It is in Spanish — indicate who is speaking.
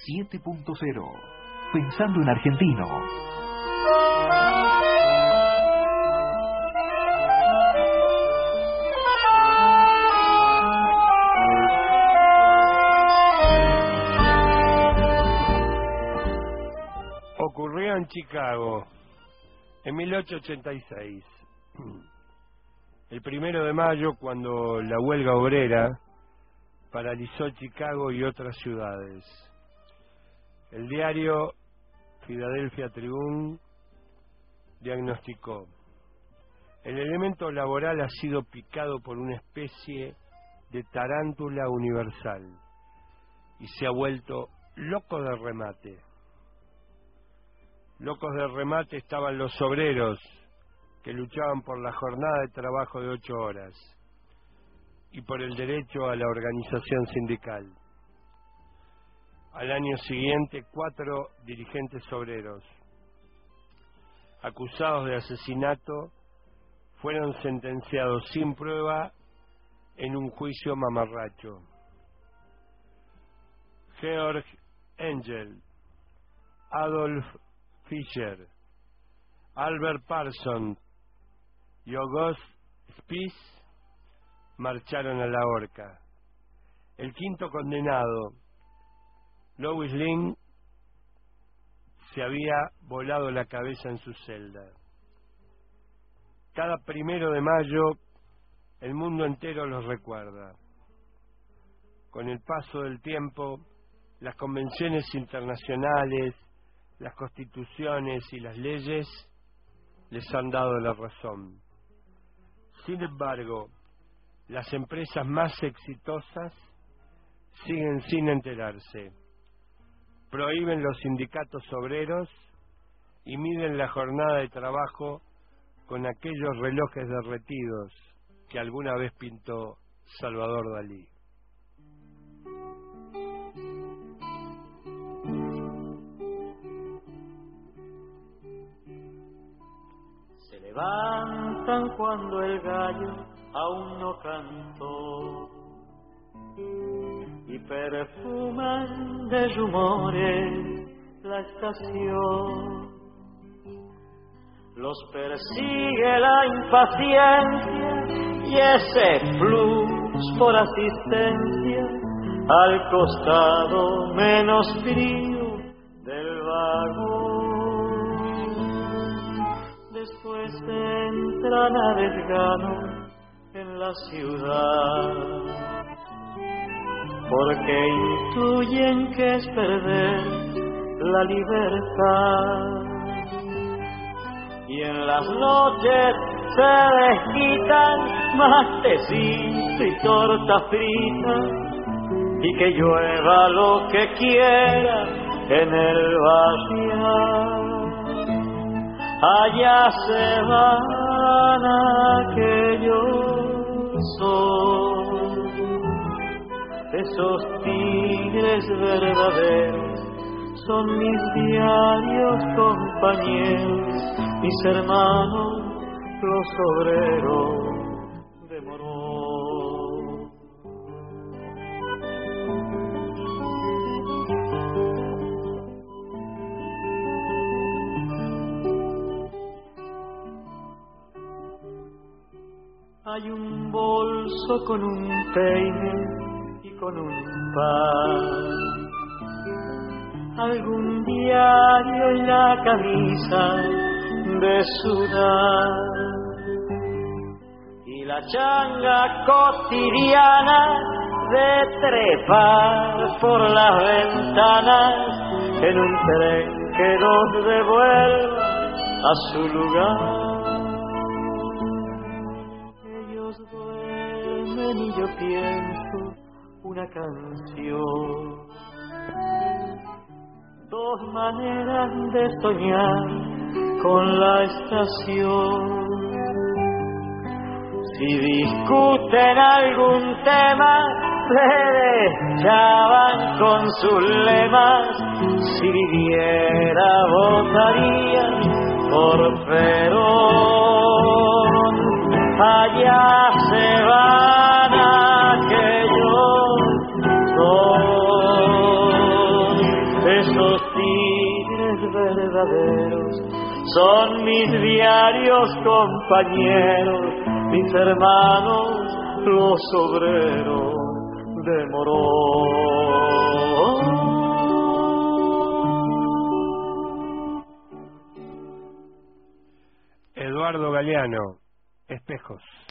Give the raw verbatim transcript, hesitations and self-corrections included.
Speaker 1: siete punto cero. Pensando en argentino.
Speaker 2: Ocurrió en Chicago en mil ochocientos ochenta y seis, el primero de mayo, cuando la huelga obrera paralizó Chicago y otras ciudades. El diario Philadelphia Tribune diagnosticó: el elemento laboral ha sido picado por una especie de tarántula universal y se ha vuelto loco de remate. Locos de remate estaban los obreros que luchaban por la jornada de trabajo de ocho horas y por el derecho a la organización sindical. Al año siguiente, cuatro dirigentes obreros, acusados de asesinato, fueron sentenciados sin prueba en un juicio mamarracho. Georg Engel, Adolf Fischer, Albert Parsons y August Spies marcharon a la horca. El quinto condenado, Lois Lane, se había volado la cabeza en su celda. Cada primero de mayo el mundo entero los recuerda. Con el paso del tiempo, las convenciones internacionales, las constituciones y las leyes les han dado la razón. Sin embargo, las empresas más exitosas siguen sin enterarse. Prohíben los sindicatos obreros y miden la jornada de trabajo con aquellos relojes derretidos que alguna vez pintó Salvador Dalí.
Speaker 3: Se levantan cuando el gallo aún no cantó y perfuman de rumores la estación. Los persigue la impaciencia y ese plus por asistencia al costado menos frío del vagón. Después entran a desgano en la ciudad, porque intuyen que es perder la libertad. Y en las noches se desquitan más tecito y torta frita, y que llueva lo que quiera en el barrial. Allá se van aquellos son esos tigres verdaderos, son mis diarios compañeros, mis hermanos los obreros de Morón. Hay un bolso con un peine y con un pan, algún diario en la camisa de sudar, y la changa cotidiana de trepar por las ventanas en un tren que nos devuelva a su lugar. Ellos duermen y yo pienso una canción, dos maneras de soñar con la estación. Si discuten algún tema, se deschaban con sus lemas. Si viviera, votaría por Perón. Allá se van aquellos son esos tigres verdaderos son mis diarios compañeros, mis hermanos, los obreros de Morón.
Speaker 2: Eduardo Galeano, Espejos.